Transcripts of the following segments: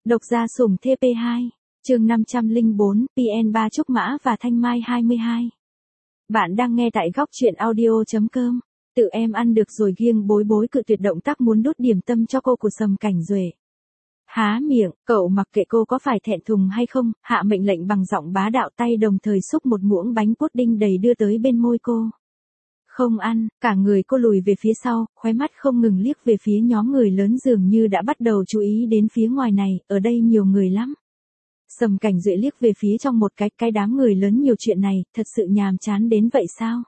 Độc gia sủng TP2, chương 504, PN3 Trúc Mã và Thanh Mai 22. Bạn đang nghe tại góc truyện audio.com. Tự em ăn được rồi, Giêng Bối Bối cự tuyệt động tác muốn đút điểm tâm cho cô của Sầm Cảnh Duệ. Há miệng, cậu mặc kệ cô có phải thẹn thùng hay không, hạ mệnh lệnh bằng giọng bá đạo, tay đồng thời xúc một muỗng bánh pudding đầy đưa tới bên môi cô. Không ăn, cả người cô lùi về phía sau, khóe mắt không ngừng liếc về phía nhóm người lớn, dường như đã bắt đầu chú ý đến phía ngoài này, ở đây nhiều người lắm. Sầm Cảnh Duệ liếc về phía trong một cái đám người lớn, nhiều chuyện này, thật sự nhàm chán đến vậy sao?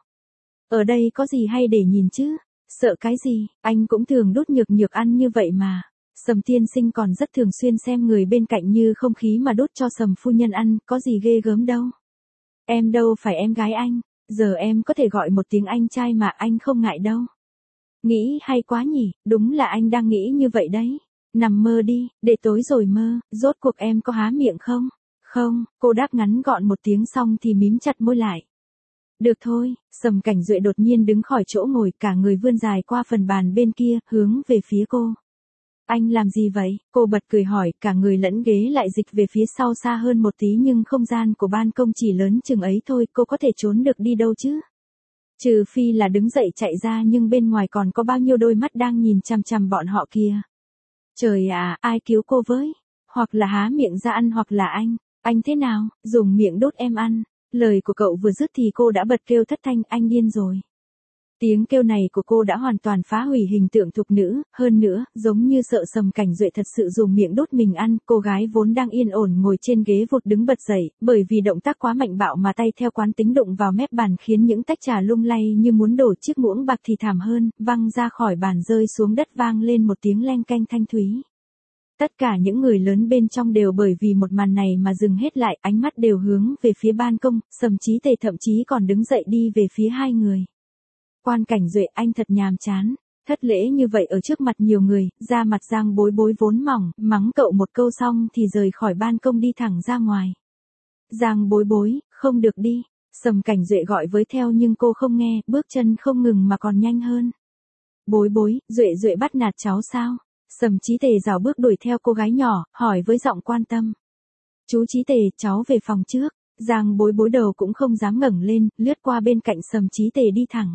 Ở đây có gì hay để nhìn chứ? Sợ cái gì, anh cũng thường đút nhược nhược ăn như vậy mà. Sầm tiên sinh còn rất thường xuyên xem người bên cạnh như không khí mà đút cho Sầm phu nhân ăn, có gì ghê gớm đâu. Em đâu phải em gái anh. Giờ em có thể gọi một tiếng anh trai mà, anh không ngại đâu. Nghĩ hay quá nhỉ, đúng là anh đang nghĩ như vậy đấy. Nằm mơ đi, để tối rồi mơ, rốt cuộc em có há miệng không? Không, cô đáp ngắn gọn một tiếng xong thì mím chặt môi lại. Được thôi, Sầm Cảnh Duệ đột nhiên đứng khỏi chỗ ngồi, cả người vươn dài qua phần bàn bên kia, hướng về phía cô. Anh làm gì vậy? Cô bật cười hỏi, cả người lẫn ghế lại dịch về phía sau xa hơn một tí, nhưng không gian của ban công chỉ lớn chừng ấy thôi, cô có thể trốn được đi đâu chứ? Trừ phi là đứng dậy chạy ra, nhưng bên ngoài còn có bao nhiêu đôi mắt đang nhìn chằm chằm bọn họ kìa. Trời ạ, ai cứu cô với? Hoặc là há miệng ra ăn hoặc là anh thế nào, dùng miệng đốt em ăn. Lời của cậu vừa dứt thì cô đã bật kêu thất thanh, anh điên rồi. Tiếng kêu này của cô đã hoàn toàn phá hủy hình tượng thục nữ, hơn nữa, giống như sợ Sầm Cảnh Duệ thật sự dùng miệng đốt mình ăn, cô gái vốn đang yên ổn ngồi trên ghế vụt đứng bật dậy, bởi vì động tác quá mạnh bạo mà tay theo quán tính đụng vào mép bàn khiến những tách trà lung lay như muốn đổ, chiếc muỗng bạc thì thảm hơn, văng ra khỏi bàn rơi xuống đất vang lên một tiếng leng keng thanh thúy. Tất cả những người lớn bên trong đều bởi vì một màn này mà dừng hết lại, ánh mắt đều hướng về phía ban công, Sầm Chí Tề thậm chí còn đứng dậy đi về phía hai người. Quan Cảnh Duệ, anh thật nhàm chán, thất lễ như vậy ở trước mặt nhiều người, da mặt Giang Bối Bối vốn mỏng, mắng cậu một câu xong thì rời khỏi ban công đi thẳng ra ngoài. Giang Bối Bối, không được đi, Sầm Cảnh Duệ gọi với theo nhưng cô không nghe, bước chân không ngừng mà còn nhanh hơn. Bối Bối, Duệ bắt nạt cháu sao? Sầm Chí Tề rảo bước đuổi theo cô gái nhỏ, hỏi với giọng quan tâm. Chú Chí Tề, cháu về phòng trước. Giang Bối Bối đầu cũng không dám ngẩng lên, lướt qua bên cạnh Sầm Chí Tề đi thẳng.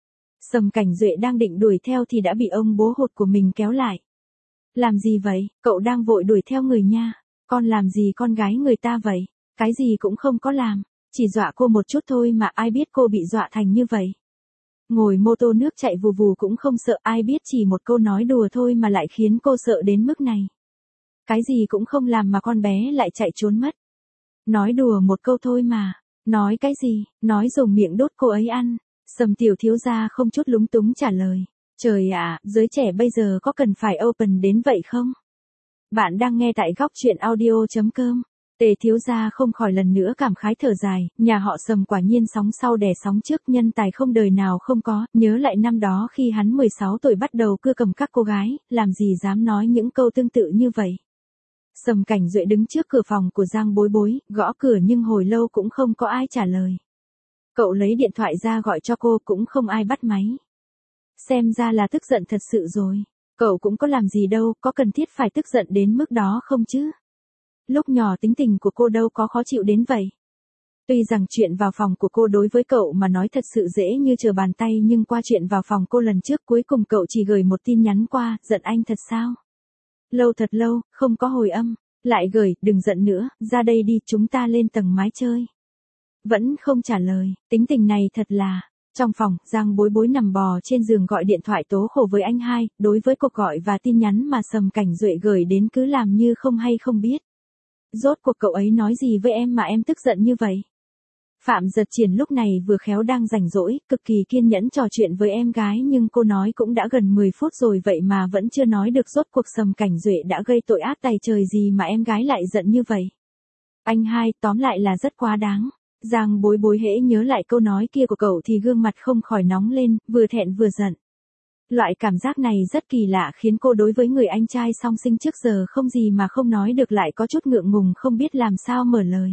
Sầm Cảnh Duệ đang định đuổi theo thì đã bị ông bố hột của mình kéo lại. Làm gì vậy, cậu đang vội đuổi theo người nha. Con làm gì con gái người ta vậy? Cái gì cũng không có làm, chỉ dọa cô một chút thôi mà, ai biết cô bị dọa thành như vậy. Ngồi mô tô nước chạy vù vù cũng không sợ, ai biết chỉ một câu nói đùa thôi mà lại khiến cô sợ đến mức này. Cái gì cũng không làm mà con bé lại chạy trốn mất. Nói đùa một câu thôi mà. Nói cái gì, nói dùng miệng đốt cô ấy ăn. Sầm tiểu thiếu gia không chút lúng túng trả lời. Trời ạ, giới trẻ bây giờ có cần phải open đến vậy không? Bạn đang nghe tại góc truyện audio.com. Tề thiếu gia không khỏi lần nữa cảm khái thở dài, nhà họ Sầm quả nhiên sóng sau đè sóng trước, nhân tài không đời nào không có, nhớ lại năm đó khi hắn 16 tuổi bắt đầu cưa cầm các cô gái, làm gì dám nói những câu tương tự như vậy. Sầm Cảnh Duệ đứng trước cửa phòng của Giang Bối Bối, gõ cửa nhưng hồi lâu cũng không có ai trả lời. Cậu lấy điện thoại ra gọi cho cô cũng không ai bắt máy. Xem ra là tức giận thật sự rồi. Cậu cũng có làm gì đâu, có cần thiết phải tức giận đến mức đó không chứ? Lúc nhỏ tính tình của cô đâu có khó chịu đến vậy. Tuy rằng chuyện vào phòng của cô đối với cậu mà nói thật sự dễ như trở bàn tay, nhưng qua chuyện vào phòng cô lần trước cuối cùng cậu chỉ gửi một tin nhắn qua, giận anh thật sao? Lâu thật lâu, không có hồi âm, lại gửi, đừng giận nữa, ra đây đi, chúng ta lên tầng mái chơi. Vẫn không trả lời, tính tình này thật là. Trong phòng, Giang Bối Bối nằm bò trên giường gọi điện thoại tố khổ với anh hai, đối với cuộc gọi và tin nhắn mà Sầm Cảnh Duệ gửi đến cứ làm như không hay không biết. Rốt cuộc cậu ấy nói gì với em mà em tức giận như vậy? Phạm Giật Triển lúc này vừa khéo đang rảnh rỗi, cực kỳ kiên nhẫn trò chuyện với em gái, nhưng cô nói cũng đã gần 10 phút rồi vậy mà vẫn chưa nói được rốt cuộc Sầm Cảnh Duệ đã gây tội ác tày trời gì mà em gái lại giận như vậy. Anh hai, tóm lại là rất quá đáng. Giang Bối Bối hễ nhớ lại câu nói kia của cậu thì gương mặt không khỏi nóng lên, vừa thẹn vừa giận. Loại cảm giác này rất kỳ lạ, khiến cô đối với người anh trai song sinh trước giờ không gì mà không nói được lại có chút ngượng ngùng không biết làm sao mở lời.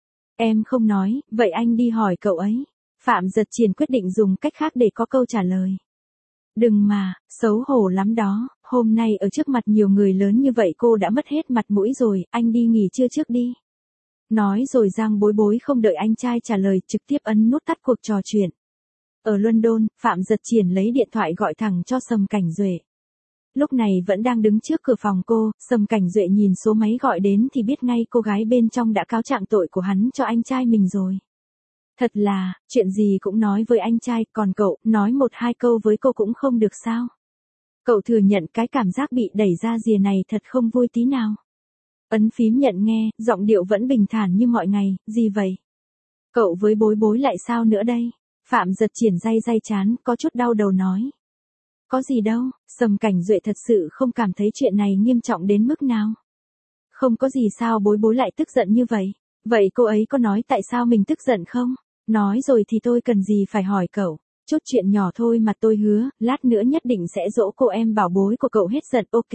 Em không nói, vậy anh đi hỏi cậu ấy. Phạm Giật Triển quyết định dùng cách khác để có câu trả lời. Đừng mà, xấu hổ lắm đó, hôm nay ở trước mặt nhiều người lớn như vậy cô đã mất hết mặt mũi rồi, anh đi nghỉ trưa trước đi. Nói rồi Giang Bối Bối không đợi anh trai trả lời trực tiếp ấn nút tắt cuộc trò chuyện. Ở London, Phạm Giật Triển lấy điện thoại gọi thẳng cho Sầm Cảnh Duệ. Lúc này vẫn đang đứng trước cửa phòng cô, Sầm Cảnh Duệ nhìn số máy gọi đến thì biết ngay cô gái bên trong đã cáo trạng tội của hắn cho anh trai mình rồi. Thật là, chuyện gì cũng nói với anh trai, còn cậu, nói một hai câu với cô cũng không được sao? Cậu thừa nhận cái cảm giác bị đẩy ra rìa này thật không vui tí nào. Ấn phím nhận nghe, giọng điệu vẫn bình thản như mọi ngày, gì vậy? Cậu với Bối Bối lại sao nữa đây? Phạm Giật Triển day chán, có chút đau đầu nói. Có gì đâu, Sầm Cảnh Duệ thật sự không cảm thấy chuyện này nghiêm trọng đến mức nào. Không có gì sao Bối Bối lại tức giận như vậy. Vậy cô ấy có nói tại sao mình tức giận không? Nói rồi thì tôi cần gì phải hỏi cậu. Chút chuyện nhỏ thôi mà tôi hứa, lát nữa nhất định sẽ dỗ cô em bảo bối của cậu hết giận, ok.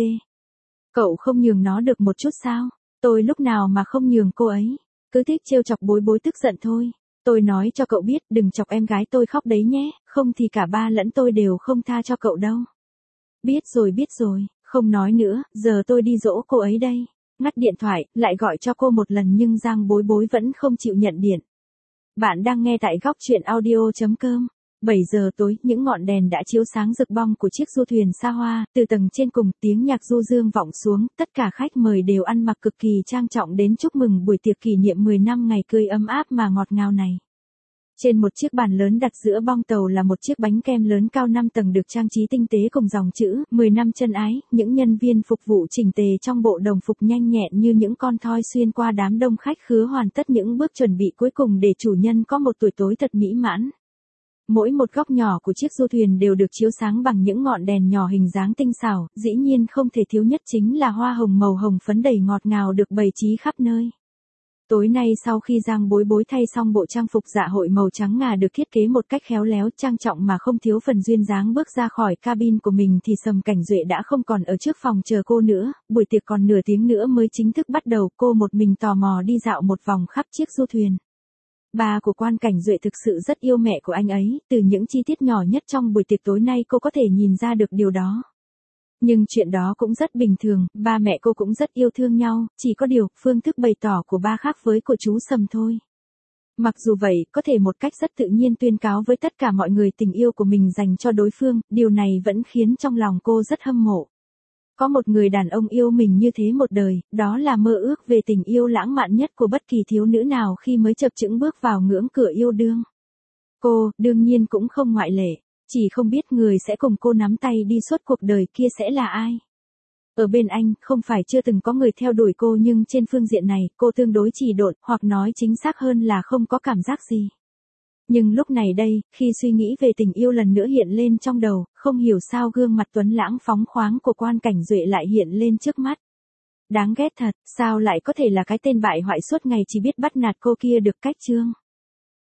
Cậu không nhường nó được một chút sao? Tôi lúc nào mà không nhường cô ấy. Cứ thích trêu chọc Bối Bối tức giận thôi. Tôi nói cho cậu biết đừng chọc em gái tôi khóc đấy nhé, không thì cả ba lẫn tôi đều không tha cho cậu đâu. Biết rồi, không nói nữa, giờ tôi đi dỗ cô ấy đây. Ngắt điện thoại, lại gọi cho cô một lần nhưng Giang Bối Bối vẫn không chịu nhận điện. Bạn đang nghe tại góc truyện audio.com. 7 giờ tối, những ngọn đèn đã chiếu sáng rực bong của chiếc du thuyền xa hoa, từ tầng trên cùng tiếng nhạc du dương vọng xuống, tất cả khách mời đều ăn mặc cực kỳ trang trọng đến chúc mừng buổi tiệc kỷ niệm 10 năm ngày cưới ấm áp mà ngọt ngào này. Trên một chiếc bàn lớn đặt giữa bong tàu là một chiếc bánh kem lớn cao 5 tầng được trang trí tinh tế cùng dòng chữ 10 năm chân ái, những nhân viên phục vụ chỉnh tề trong bộ đồng phục nhanh nhẹn như những con thoi xuyên qua đám đông khách khứa hoàn tất những bước chuẩn bị cuối cùng để chủ nhân có một tuổi tối thật mỹ mãn. Mỗi một góc nhỏ của chiếc du thuyền đều được chiếu sáng bằng những ngọn đèn nhỏ hình dáng tinh xảo, dĩ nhiên không thể thiếu nhất chính là hoa hồng màu hồng phấn đầy ngọt ngào được bày trí khắp nơi. Tối nay sau khi Giang Bối Bối thay xong bộ trang phục dạ hội màu trắng ngà được thiết kế một cách khéo léo trang trọng mà không thiếu phần duyên dáng bước ra khỏi cabin của mình thì Sầm Cảnh Duệ đã không còn ở trước phòng chờ cô nữa, buổi tiệc còn nửa tiếng nữa mới chính thức bắt đầu, cô một mình tò mò đi dạo một vòng khắp chiếc du thuyền. Ba của Quan Cảnh Duệ thực sự rất yêu mẹ của anh ấy, từ những chi tiết nhỏ nhất trong buổi tiệc tối nay cô có thể nhìn ra được điều đó. Nhưng chuyện đó cũng rất bình thường, ba mẹ cô cũng rất yêu thương nhau, chỉ có điều, phương thức bày tỏ của ba khác với của chú Sầm thôi. Mặc dù vậy, có thể một cách rất tự nhiên tuyên cáo với tất cả mọi người tình yêu của mình dành cho đối phương, điều này vẫn khiến trong lòng cô rất hâm mộ. Có một người đàn ông yêu mình như thế một đời, đó là mơ ước về tình yêu lãng mạn nhất của bất kỳ thiếu nữ nào khi mới chập chững bước vào ngưỡng cửa yêu đương. Cô, đương nhiên cũng không ngoại lệ, chỉ không biết người sẽ cùng cô nắm tay đi suốt cuộc đời kia sẽ là ai. Ở bên anh, không phải chưa từng có người theo đuổi cô nhưng trên phương diện này, cô tương đối trì độn, hoặc nói chính xác hơn là không có cảm giác gì. Nhưng lúc này đây, khi suy nghĩ về tình yêu lần nữa hiện lên trong đầu, không hiểu sao gương mặt tuấn lãng phóng khoáng của Quan Cảnh Duệ lại hiện lên trước mắt. Đáng ghét thật, sao lại có thể là cái tên bại hoại suốt ngày chỉ biết bắt nạt cô kia được cách chương.